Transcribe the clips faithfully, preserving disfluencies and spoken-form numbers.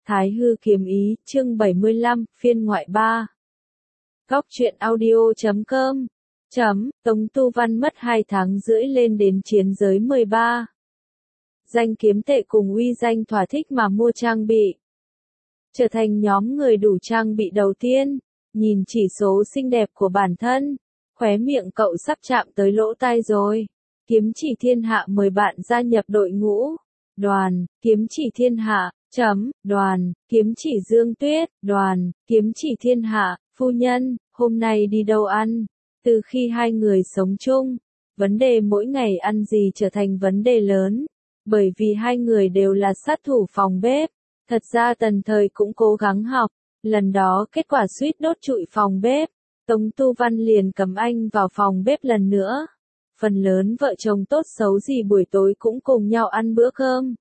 Thái Hư Kiếm Ý, chương bảy mươi lăm, phiên ngoại ba. Góc truyện audio chấm com. Chấm, Tống Tu Văn mất hai tháng rưỡi lên đến chiến giới mười ba. Danh kiếm tệ cùng uy danh thỏa thích mà mua trang bị. Trở thành nhóm người đủ trang bị đầu tiên, nhìn chỉ số xinh đẹp của bản thân, khóe miệng cậu sắp chạm tới lỗ tai rồi. Kiếm chỉ thiên hạ mời bạn gia nhập đội ngũ. Đoàn, kiếm chỉ thiên hạ, chấm, đoàn, kiếm chỉ Dương Tuyết, đoàn, kiếm chỉ thiên hạ, phu nhân, hôm nay đi đâu ăn? Từ khi hai người sống chung, vấn đề mỗi ngày ăn gì trở thành vấn đề lớn, bởi vì hai người đều là sát thủ phòng bếp. Thật ra Tần Thời cũng cố gắng học, lần đó kết quả suýt đốt trụi phòng bếp, Tống Tu Văn liền cầm anh vào phòng bếp lần nữa. Phần lớn vợ chồng tốt xấu gì buổi tối cũng cùng nhau ăn bữa cơm.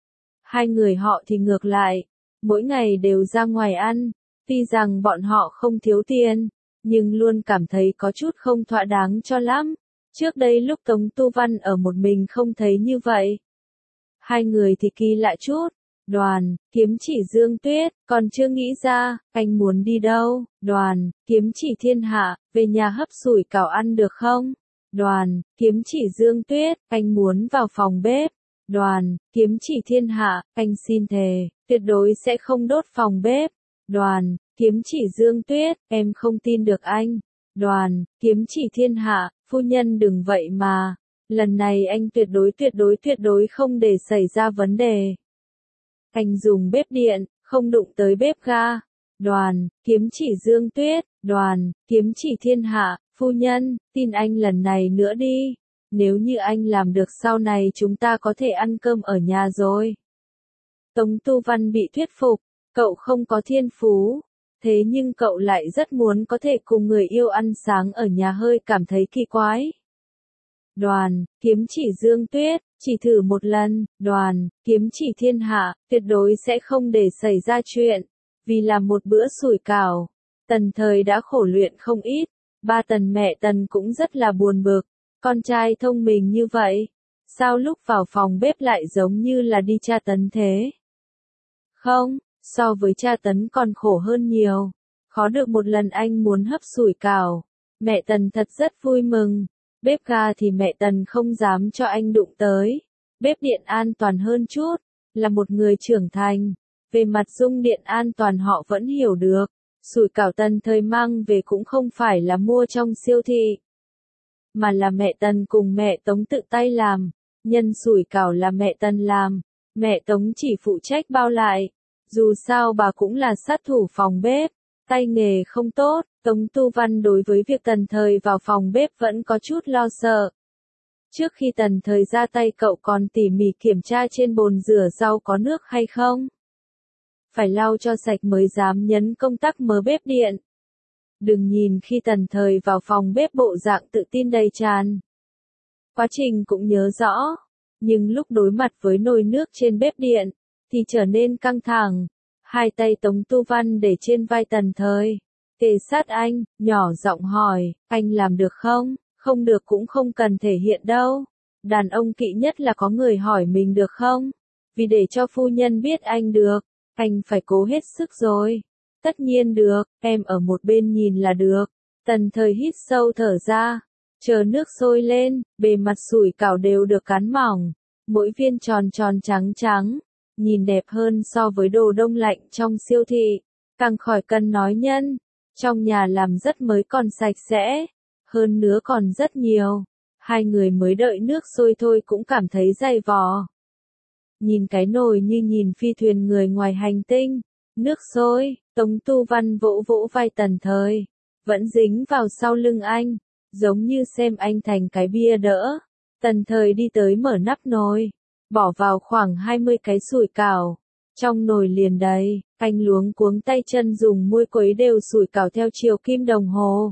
Hai người họ thì ngược lại, mỗi ngày đều ra ngoài ăn, tuy rằng bọn họ không thiếu tiền, nhưng luôn cảm thấy có chút không thỏa đáng cho lắm. Trước đây lúc Tống Tu Văn ở một mình không thấy như vậy. Hai người thì kỳ lạ chút. Đoàn, kiếm chỉ Dương Tuyết, còn chưa nghĩ ra, anh muốn đi đâu? Đoàn, kiếm chỉ thiên hạ, về nhà hấp sủi cảo ăn được không? Đoàn, kiếm chỉ Dương Tuyết, anh muốn vào phòng bếp. Đoàn, kiếm chỉ thiên hạ, anh xin thề, tuyệt đối sẽ không đốt phòng bếp. Đoàn, kiếm chỉ Dương Tuyết, em không tin được anh. Đoàn, kiếm chỉ thiên hạ, phu nhân đừng vậy mà. Lần này anh tuyệt đối tuyệt đối tuyệt đối không để xảy ra vấn đề. Anh dùng bếp điện, không đụng tới bếp ga. Đoàn, kiếm chỉ Dương Tuyết, đoàn, kiếm chỉ thiên hạ, phu nhân, tin anh lần này nữa đi. Nếu như anh làm được sau này chúng ta có thể ăn cơm ở nhà rồi. Tống Tu Văn bị thuyết phục, cậu không có thiên phú, thế nhưng cậu lại rất muốn có thể cùng người yêu ăn sáng ở nhà, hơi cảm thấy kỳ quái. Đoàn, kiếm chỉ Dương Tuyết, chỉ thử một lần. Đoàn, kiếm chỉ thiên hạ, tuyệt đối sẽ không để xảy ra chuyện. Vì làm một bữa sủi cảo, Tần Thời đã khổ luyện không ít, ba Tần mẹ Tần cũng rất là buồn bực. Con trai thông minh như vậy, sao lúc vào phòng bếp lại giống như là đi tra tấn thế? Không, so với tra tấn còn khổ hơn nhiều. Khó được một lần anh muốn hấp sủi cảo, mẹ Tần thật rất vui mừng. Bếp ga thì mẹ Tần không dám cho anh đụng tới. Bếp điện an toàn hơn chút, là một người trưởng thành. Về mặt dung điện an toàn họ vẫn hiểu được. Sủi cảo Tần Thời mang về cũng không phải là mua trong siêu thị, mà là mẹ Tần cùng mẹ Tống tự tay làm. Nhân sủi cảo là mẹ Tần làm, mẹ Tống chỉ phụ trách bao lại. Dù sao bà cũng là sát thủ phòng bếp, tay nghề không tốt. Tống Tu Văn đối với việc Tần Thời vào phòng bếp vẫn có chút lo sợ. Trước khi Tần Thời ra tay cậu còn tỉ mỉ kiểm tra trên bồn rửa rau có nước hay không. Phải lau cho sạch mới dám nhấn công tắc mở bếp điện. Đừng nhìn khi Tần Thời vào phòng bếp bộ dạng tự tin đầy tràn. Quá trình cũng nhớ rõ, nhưng lúc đối mặt với nồi nước trên bếp điện, thì trở nên căng thẳng. Hai tay Tống Tu Văn để trên vai Tần Thời, kề sát anh, nhỏ giọng hỏi, anh làm được không? Không được cũng không cần thể hiện đâu. Đàn ông kỵ nhất là có người hỏi mình được không? Vì để cho phu nhân biết anh được, anh phải cố hết sức rồi. Tất nhiên được, em ở một bên nhìn là được. Tần Thời hít sâu thở ra, chờ nước sôi lên, bề mặt sủi cảo đều được cán mỏng, mỗi viên tròn tròn trắng trắng, nhìn đẹp hơn so với đồ đông lạnh trong siêu thị. Càng khỏi cần nói nhân, trong nhà làm rất mới còn sạch sẽ, hơn nữa còn rất nhiều. Hai người mới đợi nước sôi thôi cũng cảm thấy dày vò. Nhìn cái nồi như nhìn phi thuyền người ngoài hành tinh. Nước sôi, Tống Tu Văn vỗ vỗ vai Tần Thời, vẫn dính vào sau lưng anh, giống như xem anh thành cái bia đỡ. Tần Thời đi tới mở nắp nồi, bỏ vào khoảng hai mươi cái sủi cảo. Trong nồi liền đầy, anh luống cuống tay chân dùng muôi quấy đều sủi cảo theo chiều kim đồng hồ.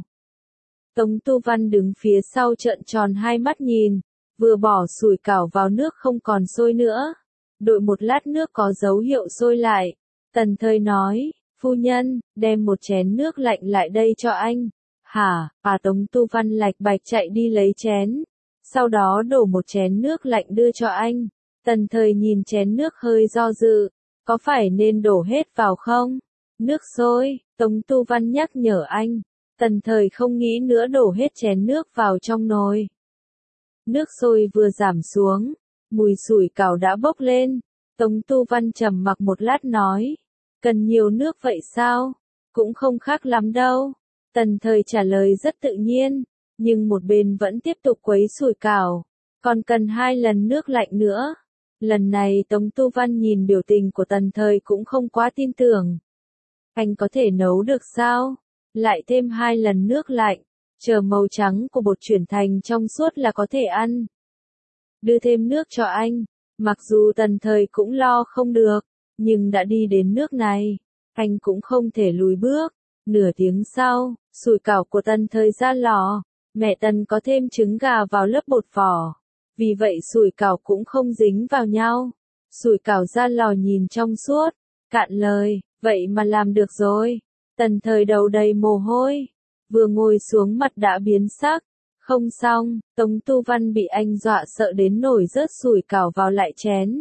Tống Tu Văn đứng phía sau trợn tròn hai mắt nhìn, vừa bỏ sủi cảo vào nước không còn sôi nữa. Đợi một lát nước có dấu hiệu sôi lại. Tần Thời nói, phu nhân, đem một chén nước lạnh lại đây cho anh. Hả, à Tống Tu Văn lạch bạch chạy đi lấy chén. Sau đó đổ một chén nước lạnh đưa cho anh. Tần Thời nhìn chén nước hơi do dự. Có phải nên đổ hết vào không? Nước sôi, Tống Tu Văn nhắc nhở anh. Tần Thời không nghĩ nữa đổ hết chén nước vào trong nồi. Nước sôi vừa giảm xuống, mùi sủi cảo đã bốc lên. Tống Tu Văn trầm mặc một lát nói. Cần nhiều nước vậy sao? Cũng không khác lắm đâu. Tần Thời trả lời rất tự nhiên, nhưng một bên vẫn tiếp tục quấy sủi cảo. Còn cần hai lần nước lạnh nữa. Lần này Tống Tu Văn nhìn biểu tình của Tần Thời cũng không quá tin tưởng. Anh có thể nấu được sao? Lại thêm hai lần nước lạnh, chờ màu trắng của bột chuyển thành trong suốt là có thể ăn. Đưa thêm nước cho anh. Mặc dù Tần Thời cũng lo không được, nhưng đã đi đến nước này, anh cũng không thể lùi bước. Nửa tiếng sau, sủi cảo của Tần Thời ra lò, mẹ Tần có thêm trứng gà vào lớp bột vỏ. Vì vậy sủi cảo cũng không dính vào nhau. Sủi cảo ra lò nhìn trong suốt, cạn lời, vậy mà làm được rồi. Tần Thời đầu đầy mồ hôi, vừa ngồi xuống mặt đã biến sắc. Không xong, Tống Tu Văn bị anh dọa sợ đến nổi rớt sủi cảo vào lại chén.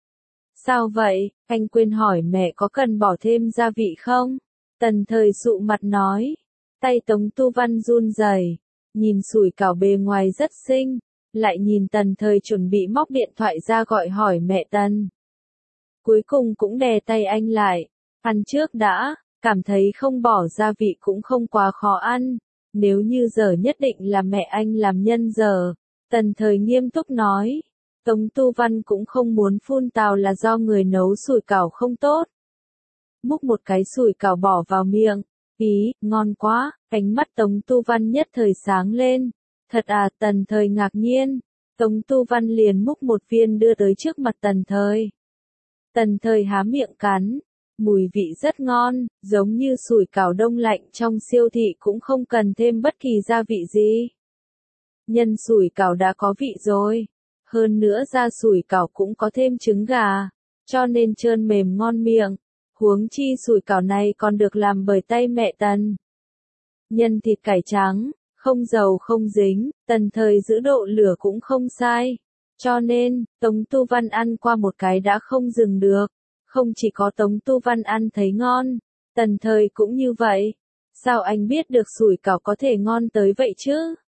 Sao vậy, anh quên hỏi mẹ có cần bỏ thêm gia vị không? Tần Thời sụ mặt nói. Tay Tống Tu Văn run rẩy, nhìn sủi cảo bề ngoài rất xinh, lại nhìn Tần Thời chuẩn bị móc điện thoại ra gọi hỏi mẹ Tần. Cuối cùng cũng đè tay anh lại, ăn trước đã, cảm thấy không bỏ gia vị cũng không quá khó ăn. Nếu như giờ nhất định là mẹ anh làm nhân giờ. Tần Thời nghiêm túc nói. Tống Tu Văn cũng không muốn phun tào là do người nấu sủi cảo không tốt. Múc một cái sủi cảo bỏ vào miệng. Ý, ngon quá, ánh mắt Tống Tu Văn nhất thời sáng lên. Thật à, Tần Thời ngạc nhiên. Tống Tu Văn liền múc một viên đưa tới trước mặt Tần Thời. Tần Thời há miệng cắn. Mùi vị rất ngon, giống như sủi cảo đông lạnh trong siêu thị cũng không cần thêm bất kỳ gia vị gì. Nhân sủi cảo đã có vị rồi. Hơn nữa da sủi cảo cũng có thêm trứng gà, cho nên trơn mềm ngon miệng. Huống chi sủi cảo này còn được làm bởi tay mẹ Tần. Nhân thịt cải trắng, không dầu không dính, Tần Thời giữ độ lửa cũng không sai. Cho nên, Tống Tu Văn ăn qua một cái đã không dừng được. Không chỉ có Tống Tu Văn ăn thấy ngon, Tần Thời cũng như vậy. Sao anh biết được sủi cảo có thể ngon tới vậy chứ?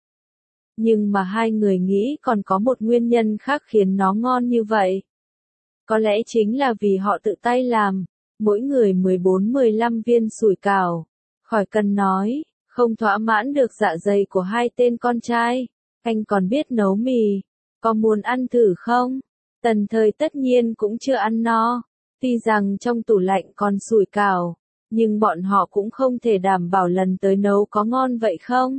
Nhưng mà hai người nghĩ còn có một nguyên nhân khác khiến nó ngon như vậy. Có lẽ chính là vì họ tự tay làm, mỗi người mười bốn mười lăm viên sủi cảo. Khỏi cần nói, không thỏa mãn được dạ dày của hai tên con trai. Anh còn biết nấu mì, có muốn ăn thử không? Tần Thời tất nhiên cũng chưa ăn no. Tuy rằng trong tủ lạnh còn sủi cảo, nhưng bọn họ cũng không thể đảm bảo lần tới nấu có ngon vậy không?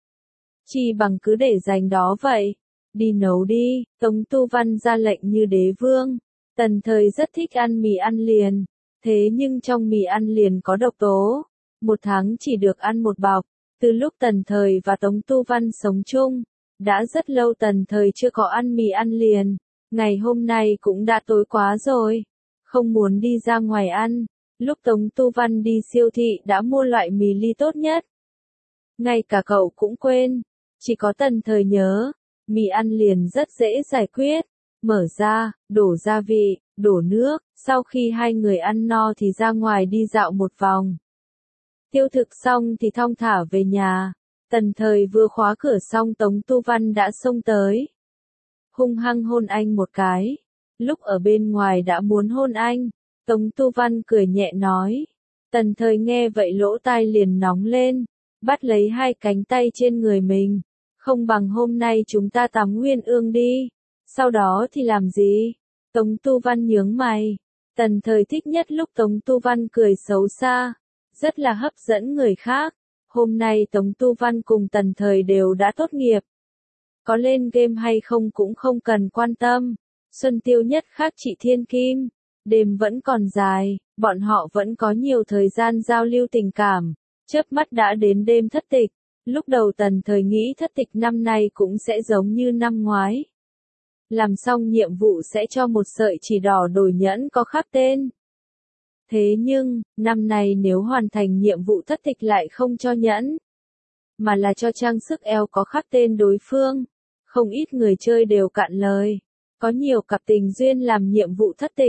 Chi bằng cứ để dành đó vậy. Đi nấu đi, Tống Tu Văn ra lệnh như đế vương. Tần Thời rất thích ăn mì ăn liền. Thế nhưng trong mì ăn liền có độc tố. Một tháng chỉ được ăn một bọc. Từ lúc Tần Thời và Tống Tu Văn sống chung, đã rất lâu Tần Thời chưa có ăn mì ăn liền. Ngày hôm nay cũng đã tối quá rồi. Không muốn đi ra ngoài ăn. Lúc Tống Tu Văn đi siêu thị đã mua loại mì ly tốt nhất. Ngay cả cậu cũng quên. Chỉ có Tần Thời nhớ. Mì ăn liền rất dễ giải quyết. Mở ra, đổ gia vị, đổ nước. Sau khi hai người ăn no thì ra ngoài đi dạo một vòng. Tiêu thực xong thì thong thả về nhà. Tần Thời vừa khóa cửa xong Tống Tu Văn đã xông tới. Hung hăng hôn anh một cái. Lúc ở bên ngoài đã muốn hôn anh. Tống Tu Văn cười nhẹ nói. Tần Thời nghe vậy lỗ tai liền nóng lên. Bắt lấy hai cánh tay trên người mình. Không bằng hôm nay chúng ta tắm Nguyên Ương đi. Sau đó thì làm gì? Tống Tu Văn nhướng mày. Tần Thời thích nhất lúc Tống Tu Văn cười xấu xa. Rất là hấp dẫn người khác. Hôm nay Tống Tu Văn cùng Tần Thời đều đã tốt nghiệp. Có lên game hay không cũng không cần quan tâm. Xuân tiêu nhất khác chị Thiên Kim. Đêm vẫn còn dài, bọn họ vẫn có nhiều thời gian giao lưu tình cảm. Chớp mắt đã đến đêm thất tịch. Lúc đầu Tần Thời nghĩ thất tịch năm nay cũng sẽ giống như năm ngoái. Làm xong nhiệm vụ sẽ cho một sợi chỉ đỏ đổi nhẫn có khắc tên. Thế nhưng, năm nay nếu hoàn thành nhiệm vụ thất tịch lại không cho nhẫn, mà là cho trang sức eo có khắc tên đối phương. Không ít người chơi đều cạn lời. Có nhiều cặp tình duyên làm nhiệm vụ thất tịch,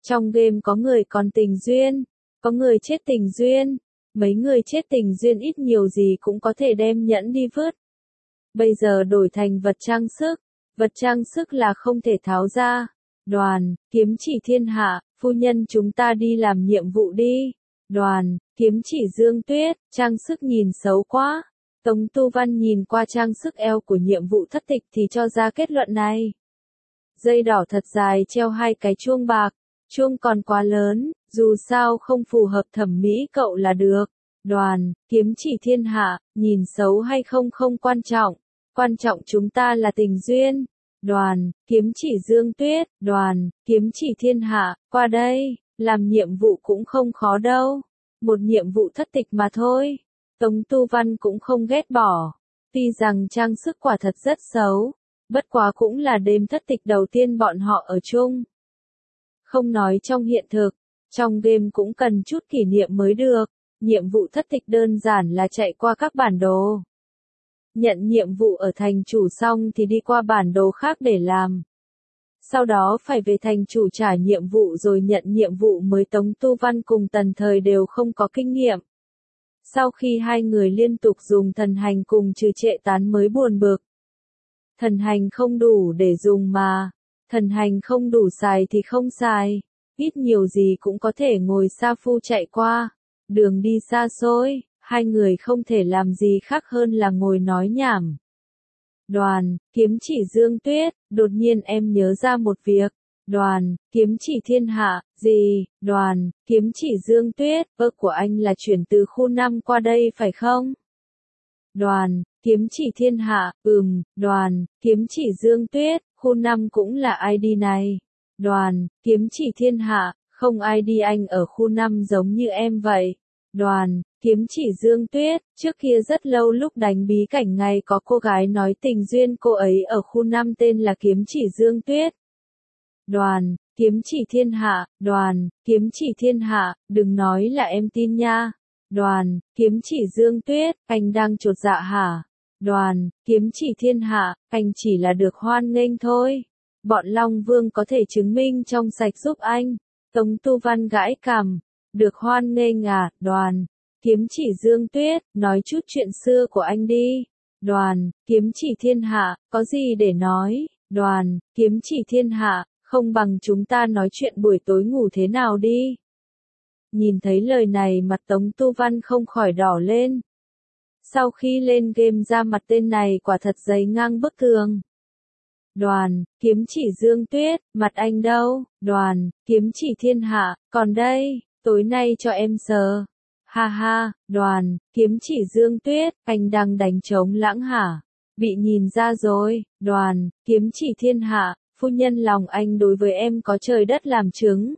Trong game có người còn tình duyên, có người chết tình duyên, mấy người chết tình duyên ít nhiều gì cũng có thể đem nhẫn đi vứt. Bây giờ đổi thành vật trang sức, vật trang sức là không thể tháo ra. Đoàn, kiếm chỉ thiên hạ, phu nhân chúng ta đi làm nhiệm vụ đi. Đoàn, kiếm chỉ Dương Tuyết, trang sức nhìn xấu quá. Tống Tu Văn nhìn qua trang sức eo của nhiệm vụ thất tịch thì cho ra kết luận này. Dây đỏ thật dài treo hai cái chuông bạc, chuông còn quá lớn, dù sao không phù hợp thẩm mỹ cậu là được. Đoàn, kiếm chỉ thiên hạ, nhìn xấu hay không không quan trọng, quan trọng chúng ta là tình duyên. Đoàn, kiếm chỉ Dương Tuyết, đoàn, kiếm chỉ thiên hạ, qua đây, làm nhiệm vụ cũng không khó đâu. Một nhiệm vụ thất tịch mà thôi. Tống Tu Văn cũng không ghét bỏ. Tuy rằng trang sức quả thật rất xấu, bất quá cũng là đêm thất tịch đầu tiên bọn họ ở chung. Không nói trong hiện thực, trong game cũng cần chút kỷ niệm mới được. Nhiệm vụ thất tịch đơn giản là chạy qua các bản đồ. Nhận nhiệm vụ ở thành chủ xong thì đi qua bản đồ khác để làm. Sau đó phải về thành chủ trả nhiệm vụ rồi nhận nhiệm vụ mới. Tống Tu Văn cùng Tần Thời đều không có kinh nghiệm. Sau khi hai người liên tục dùng thần hành cùng trừ trệ tán mới buồn bực. Thần hành không đủ để dùng mà. Thần hành không đủ xài thì không xài. Ít nhiều gì cũng có thể ngồi xa phu chạy qua. Đường đi xa xôi, hai người không thể làm gì khác hơn là ngồi nói nhảm. Đoàn, kiếm chỉ Dương Tuyết, đột nhiên em nhớ ra một việc. Đoàn, kiếm chỉ thiên hạ, gì? Đoàn, kiếm chỉ Dương Tuyết, vợ của anh là chuyển từ khu năm qua đây phải không? Đoàn, kiếm chỉ thiên hạ, ừm, đoàn, kiếm chỉ Dương Tuyết, khu năm cũng là i đê này. Đoàn, kiếm chỉ thiên hạ, không i đê anh ở khu năm giống như em vậy. Đoàn, kiếm chỉ Dương Tuyết, trước kia rất lâu lúc đánh bí cảnh ngày có cô gái nói tình duyên cô ấy ở khu năm tên là kiếm chỉ Dương Tuyết. Đoàn, kiếm chỉ thiên hạ, đoàn, kiếm chỉ thiên hạ, đừng nói là em tin nha. Đoàn, kiếm chỉ Dương Tuyết, anh đang chột dạ hả? Đoàn, kiếm chỉ thiên hạ, anh chỉ là được hoan nghênh thôi. Bọn Long Vương có thể chứng minh trong sạch giúp anh. Tống Tu Văn gãi cằm. Được hoan nghênh à? Đoàn, kiếm chỉ Dương Tuyết, nói chút chuyện xưa của anh đi. Đoàn, kiếm chỉ thiên hạ, có gì để nói? Đoàn, kiếm chỉ thiên hạ, không bằng chúng ta nói chuyện buổi tối ngủ thế nào đi. Nhìn thấy lời này mặt Tống Tu Văn không khỏi đỏ lên. Sau khi lên game ra mặt tên này quả thật dày ngang bức tường. Đoàn, kiếm chỉ Dương Tuyết, mặt anh đâu? Đoàn, kiếm chỉ thiên hạ, còn đây, tối nay cho em sờ. Ha ha, đoàn, kiếm chỉ Dương Tuyết, anh đang đánh trống lãng hả? Bị nhìn ra rồi. Đoàn, kiếm chỉ thiên hạ, phu nhân lòng anh đối với em có trời đất làm chứng.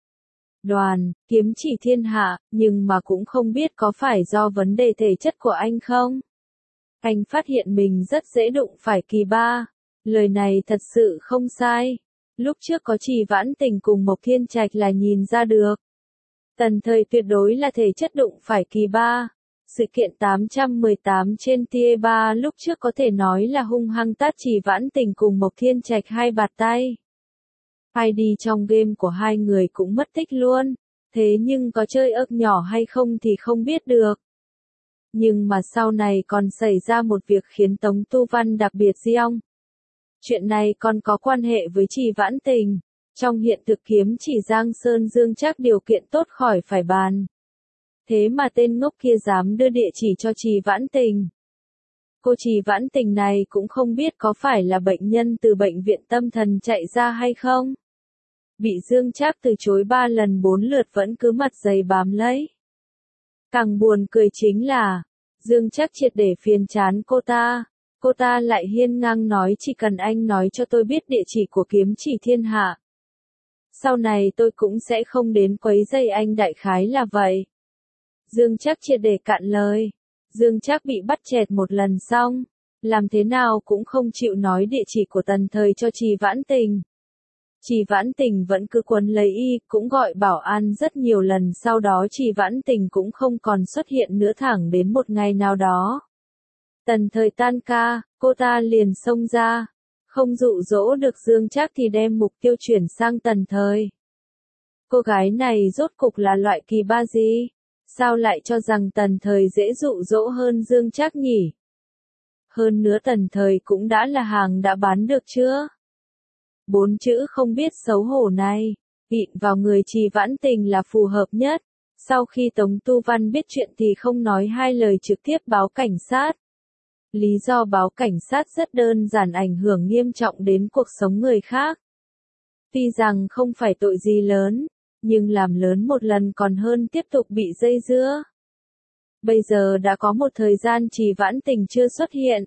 Đoàn, kiếm chỉ thiên hạ, nhưng mà cũng không biết có phải do vấn đề thể chất của anh không? Anh phát hiện mình rất dễ đụng phải kỳ ba. Lời này thật sự không sai. Lúc trước có Trì Vãn Tình cùng Mộc Thiên Trạch là nhìn ra được. Tần Thời tuyệt đối là thể chất đụng phải kỳ ba. Sự kiện tám trăm mười tám trên Tier ba lúc trước có thể nói là hung hăng tát Trì Vãn Tình cùng Mộc Thiên Trạch hai bạt tay. i đê trong game của hai người cũng mất tích luôn. Thế nhưng có chơi ớt nhỏ hay không thì không biết được. Nhưng mà sau này còn xảy ra một việc khiến Tống Tu Văn đặc biệt giông. Chuyện này còn có quan hệ với Trì Vãn Tình. Trong hiện thực kiếm chỉ Giang Sơn Dương Trác điều kiện tốt khỏi phải bàn. Thế mà tên ngốc kia dám đưa địa chỉ cho Trì Vãn Tình. Cô Trì Vãn Tình này cũng không biết có phải là bệnh nhân từ bệnh viện tâm thần chạy ra hay không. Bị Dương Trác từ chối ba lần bốn lượt vẫn cứ mặt dày bám lấy. Càng buồn cười chính là, Dương Trác triệt để phiền chán cô ta. Cô ta lại hiên ngang nói chỉ cần anh nói cho tôi biết địa chỉ của kiếm chỉ thiên hạ. Sau này tôi cũng sẽ không đến quấy rầy anh, đại khái là vậy. Dương Trác triệt để cạn lời. Dương Trác bị bắt chẹt một lần xong, làm thế nào cũng không chịu nói địa chỉ của Tần Thời cho Trì Vãn Tình. Trì Vãn Tình vẫn cứ quấn lấy y, cũng gọi bảo an rất nhiều lần, sau đó Trì Vãn Tình cũng không còn xuất hiện nữa, thẳng đến một ngày nào đó. Tần Thời tan ca, cô ta liền xông ra. Không dụ dỗ được Dương Trác thì đem mục tiêu chuyển sang Tần Thời. Cô gái này rốt cục là loại kỳ ba gì? Sao lại cho rằng Tần Thời dễ dụ dỗ hơn Dương Trác nhỉ? Hơn nữa Tần Thời cũng đã là hàng đã bán được chưa? Bốn chữ không biết xấu hổ này, vịn vào người Trì Vãn Tình là phù hợp nhất. Sau khi Tống Tu Văn biết chuyện thì không nói hai lời trực tiếp báo cảnh sát. Lý do báo cảnh sát rất đơn giản, ảnh hưởng nghiêm trọng đến cuộc sống người khác. Tuy rằng không phải tội gì lớn, nhưng làm lớn một lần còn hơn tiếp tục bị dây dưa. Bây giờ đã có một thời gian Trì Vãn Tình chưa xuất hiện.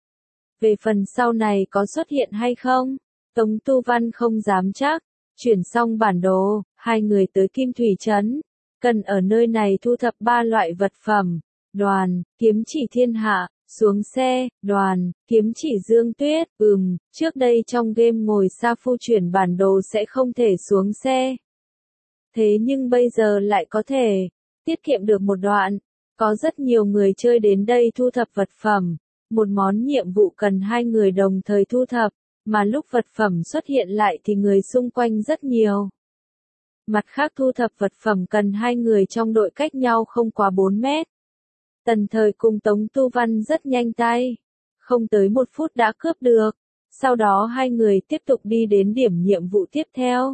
Về phần sau này có xuất hiện hay không, Tống Tu Văn không dám chắc. Chuyển xong bản đồ, hai người tới Kim Thủy Trấn. Cần ở nơi này thu thập ba loại vật phẩm. Đoàn, kiếm chỉ thiên hạ, xuống xe, đoàn, kiếm chỉ Dương Tuyết. Ừm, trước đây trong game ngồi xa phu chuyển bản đồ sẽ không thể xuống xe. Thế nhưng bây giờ lại có thể, tiết kiệm được một đoạn. Có rất nhiều người chơi đến đây thu thập vật phẩm. Một món nhiệm vụ cần hai người đồng thời thu thập, mà lúc vật phẩm xuất hiện lại thì người xung quanh rất nhiều. Mặt khác thu thập vật phẩm cần hai người trong đội cách nhau không quá bốn mét. Tần Thời cùng Tống Tu Văn rất nhanh tay. Không tới một phút đã cướp được. Sau đó hai người tiếp tục đi đến điểm nhiệm vụ tiếp theo.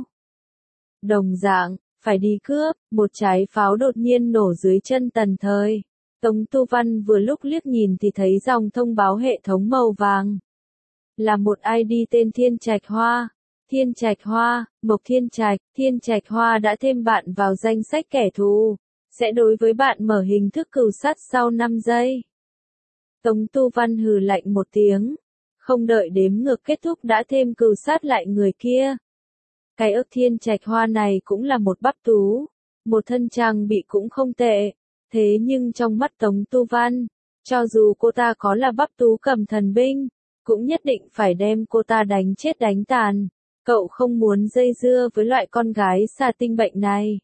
Đồng dạng, phải đi cướp, một trái pháo đột nhiên nổ dưới chân Tần Thời. Tống Tu Văn vừa lúc liếc nhìn thì thấy dòng thông báo hệ thống màu vàng. Là một i đê tên Thiên Trạch Hoa. Thiên Trạch Hoa, Mộc Thiên Trạch, Thiên Trạch Hoa đã thêm bạn vào danh sách kẻ thù. Sẽ đối với bạn mở hình thức cừu sát sau năm giây. Tống Tu Văn hừ lạnh một tiếng. Không đợi đếm ngược kết thúc đã thêm cừu sát lại người kia. Cái ức Thiên Trạch Hoa này cũng là một bắp tú. Một thân trang bị cũng không tệ. Thế nhưng trong mắt Tống Tu Văn, cho dù cô ta có là bắp tú cầm thần binh, cũng nhất định phải đem cô ta đánh chết đánh tàn. Cậu không muốn dây dưa với loại con gái xà tinh bệnh này.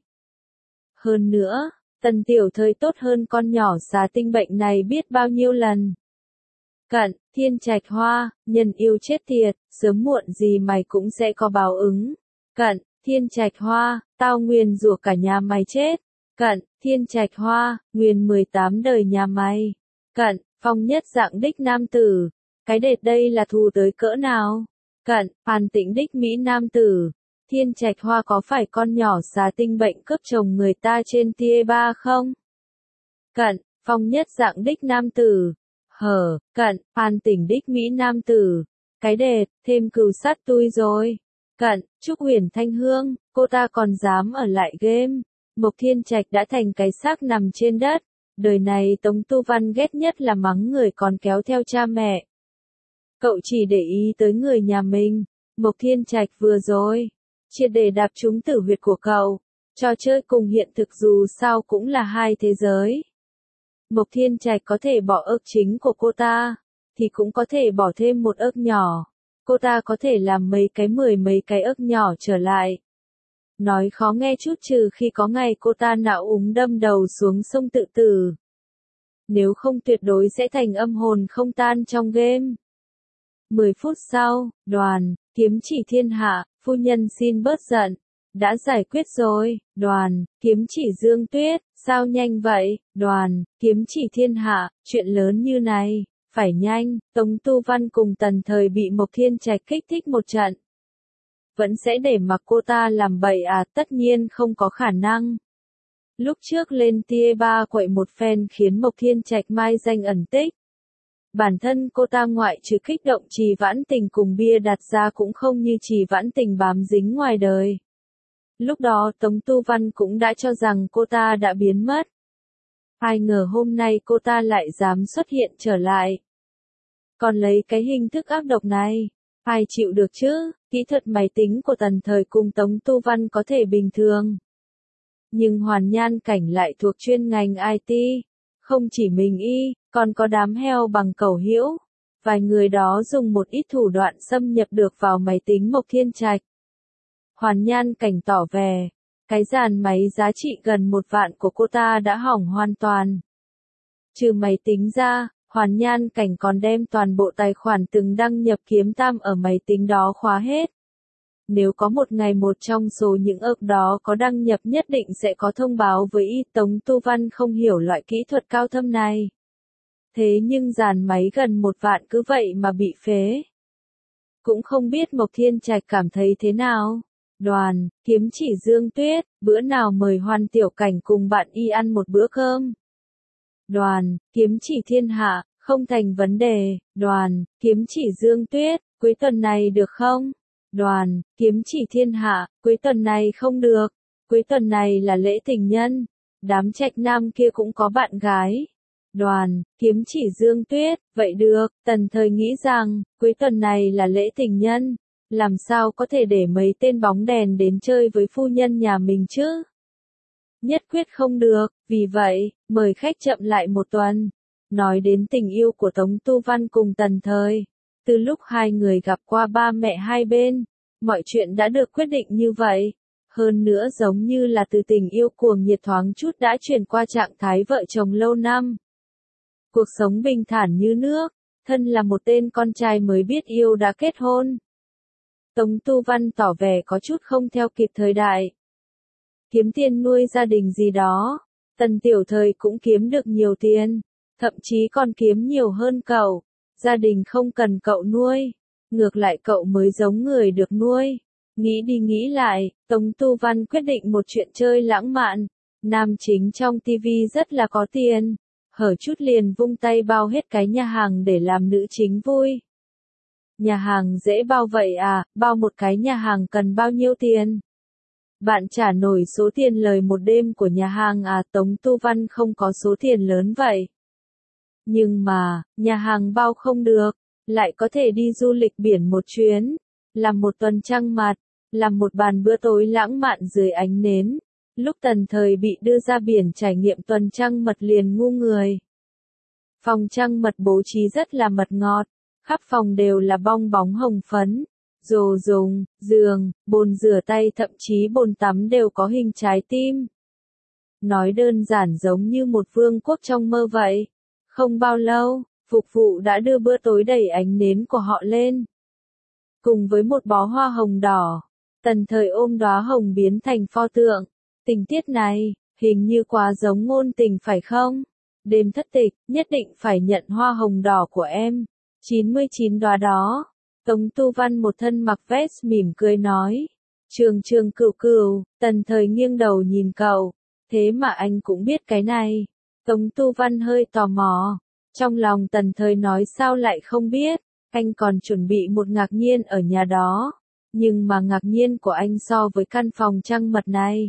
Hơn nữa, Tần Tiểu Thời tốt hơn con nhỏ xà tinh bệnh này biết bao nhiêu lần. Cận, Thiên Trạch Hoa, nhân yêu chết tiệt, sớm muộn gì mày cũng sẽ có báo ứng. Cận, Thiên Trạch Hoa, tao nguyền rủa cả nhà mày chết. Cận, Thiên Trạch Hoa, nguyền mười tám đời nhà mày. Cận, phong nhất dạng đích nam tử. Cái đệt đây là thù tới cỡ nào? Cận, Hàn Tĩnh đích Mỹ nam tử. Thiên Trạch Hoa có phải con nhỏ xà tinh bệnh cướp chồng người ta trên tier ba không? Cận, phong nhất dạng đích nam tử. Hở, cận, Hàn Tĩnh đích Mỹ nam tử. Cái đệt, thêm cừu sát tui rồi. Cận, Trúc Huyền Thanh Hương, cô ta còn dám ở lại game. Mộc Thiên Trạch đã thành cái xác nằm trên đất. Đời này Tống Tu Văn ghét nhất là mắng người còn kéo theo cha mẹ. Cậu chỉ để ý tới người nhà mình. Mộc Thiên Trạch vừa rồi, triệt để đạp trúng tử huyệt của cậu. Trò chơi cùng hiện thực dù sao cũng là hai thế giới. Mộc Thiên Trạch có thể bỏ ức chính của cô ta, thì cũng có thể bỏ thêm một ức nhỏ. Cô ta có thể làm mấy cái mười mấy cái ức nhỏ trở lại. Nói khó nghe chút trừ khi có ngày cô ta não úng đâm đầu xuống sông tự tử. Nếu không tuyệt đối sẽ thành âm hồn không tan trong game. mười phút sau, đoàn, kiếm chỉ thiên hạ, phu nhân xin bớt giận. Đã giải quyết rồi, đoàn, kiếm chỉ Dương Tuyết, sao nhanh vậy, đoàn, kiếm chỉ thiên hạ, chuyện lớn như này, phải nhanh. Tống Tu Văn cùng Tần Thời bị Mộc Thiên Trạch kích thích một trận. Vẫn sẽ để mặc cô ta làm bậy à? Tất nhiên không có khả năng. Lúc trước lên tier ba quậy một phen khiến Mộc Thiên Trạch mai danh ẩn tích. Bản thân cô ta ngoại trừ kích động Trì Vãn Tình cùng bia đặt ra cũng không như Trì Vãn Tình bám dính ngoài đời. Lúc đó Tống Tu Văn cũng đã cho rằng cô ta đã biến mất. Ai ngờ hôm nay cô ta lại dám xuất hiện trở lại. Còn lấy cái hình thức ác độc này, ai chịu được chứ? Kỹ thuật máy tính của Tần Thời cùng Tống Tu Văn có thể bình thường. Nhưng Hoàn Nhan Cảnh lại thuộc chuyên ngành i tê. Không chỉ mình y, còn có đám heo bằng cẩu hữu. Vài người đó dùng một ít thủ đoạn xâm nhập được vào máy tính Mộc Thiên Trạch. Hoàn Nhan Cảnh tỏ vẻ, cái dàn máy giá trị gần một vạn của cô ta đã hỏng hoàn toàn. Trừ máy tính ra, Hoàn Nhan Cảnh còn đem toàn bộ tài khoản từng đăng nhập kiếm tam ở máy tính đó khóa hết. Nếu có một ngày một trong số những ợc đó có đăng nhập nhất định sẽ có thông báo với y. Tống Tu Văn không hiểu loại kỹ thuật cao thâm này. Thế nhưng dàn máy gần một vạn cứ vậy mà bị phế. Cũng không biết Mộc Thiên Trạch cảm thấy thế nào. Đoàn, kiếm chỉ Dương Tuyết, bữa nào mời Hoan Tiểu Cảnh cùng bạn y ăn một bữa cơm. Đoàn, kiếm chỉ Thiên Hạ, không thành vấn đề. Đoàn, kiếm chỉ Dương Tuyết, cuối tuần này được không? Đoàn, kiếm chỉ Thiên Hạ, cuối tuần này không được. Cuối tuần này là lễ tình nhân. Đám Trạch Nam kia cũng có bạn gái. Đoàn, kiếm chỉ Dương Tuyết, vậy được. Tần Thời nghĩ rằng, cuối tuần này là lễ tình nhân. Làm sao có thể để mấy tên bóng đèn đến chơi với phu nhân nhà mình chứ? Nhất quyết không được, vì vậy, mời khách chậm lại một tuần. Nói đến tình yêu của Tống Tu Văn cùng Tần Thời. Từ lúc hai người gặp qua ba mẹ hai bên, mọi chuyện đã được quyết định như vậy. Hơn nữa giống như là từ tình yêu cuồng nhiệt thoáng chút đã chuyển qua trạng thái vợ chồng lâu năm. Cuộc sống bình thản như nước, thân là một tên con trai mới biết yêu đã kết hôn. Tống Tu Văn tỏ vẻ có chút không theo kịp thời đại. Kiếm tiền nuôi gia đình gì đó, Tần Tiểu Thời cũng kiếm được nhiều tiền, thậm chí còn kiếm nhiều hơn cậu. Gia đình không cần cậu nuôi, ngược lại cậu mới giống người được nuôi. Nghĩ đi nghĩ lại, Tống Tu Văn quyết định một chuyện chơi lãng mạn. Nam chính trong tivi rất là có tiền, hở chút liền vung tay bao hết cái nhà hàng để làm nữ chính vui. Nhà hàng dễ bao vậy à, bao một cái nhà hàng cần bao nhiêu tiền? Bạn trả nổi số tiền lời một đêm của nhà hàng à? Tống Tu Văn không có số tiền lớn vậy. Nhưng mà, nhà hàng bao không được, lại có thể đi du lịch biển một chuyến, làm một tuần trăng mật, làm một bàn bữa tối lãng mạn dưới ánh nến. Lúc Tần Thời bị đưa ra biển trải nghiệm tuần trăng mật liền ngu người. Phòng trăng mật bố trí rất là mật ngọt, khắp phòng đều là bong bóng hồng phấn, đồ dùng, giường, bồn rửa tay thậm chí bồn tắm đều có hình trái tim. Nói đơn giản giống như một vương quốc trong mơ vậy. Không bao lâu, phục vụ đã đưa bữa tối đầy ánh nến của họ lên. Cùng với một bó hoa hồng đỏ, Tần Thời ôm đóa hồng biến thành pho tượng. Tình tiết này, hình như quá giống ngôn tình phải không? Đêm thất tịch, nhất định phải nhận hoa hồng đỏ của em. chín mươi chín đóa đó. Tống Tu Văn một thân mặc vest mỉm cười nói. Trường Trường Cửu Cửu, Tần Thời nghiêng đầu nhìn cậu. Thế mà anh cũng biết cái này. Tống Tu Văn hơi tò mò. Trong lòng Tần Thời nói sao lại không biết. Anh còn chuẩn bị một ngạc nhiên ở nhà đó. Nhưng mà ngạc nhiên của anh so với căn phòng trăng mật này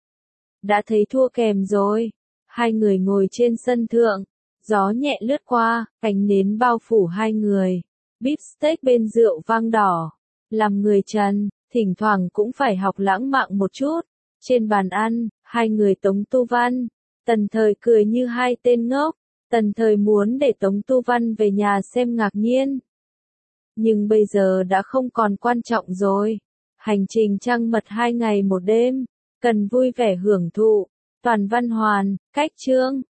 đã thấy thua kèm rồi. Hai người ngồi trên sân thượng, gió nhẹ lướt qua, ánh nến bao phủ hai người. Beef steak bên rượu vang đỏ. Làm người Trần, thỉnh thoảng cũng phải học lãng mạn một chút. Trên bàn ăn, hai người Tống Tu Văn, Tần Thời cười như hai tên ngốc. Tần Thời muốn để Tống Tu Văn về nhà xem ngạc nhiên. Nhưng bây giờ đã không còn quan trọng rồi. Hành trình trăng mật hai ngày một đêm, cần vui vẻ hưởng thụ. Toàn Văn Hoàn, Cách Chương.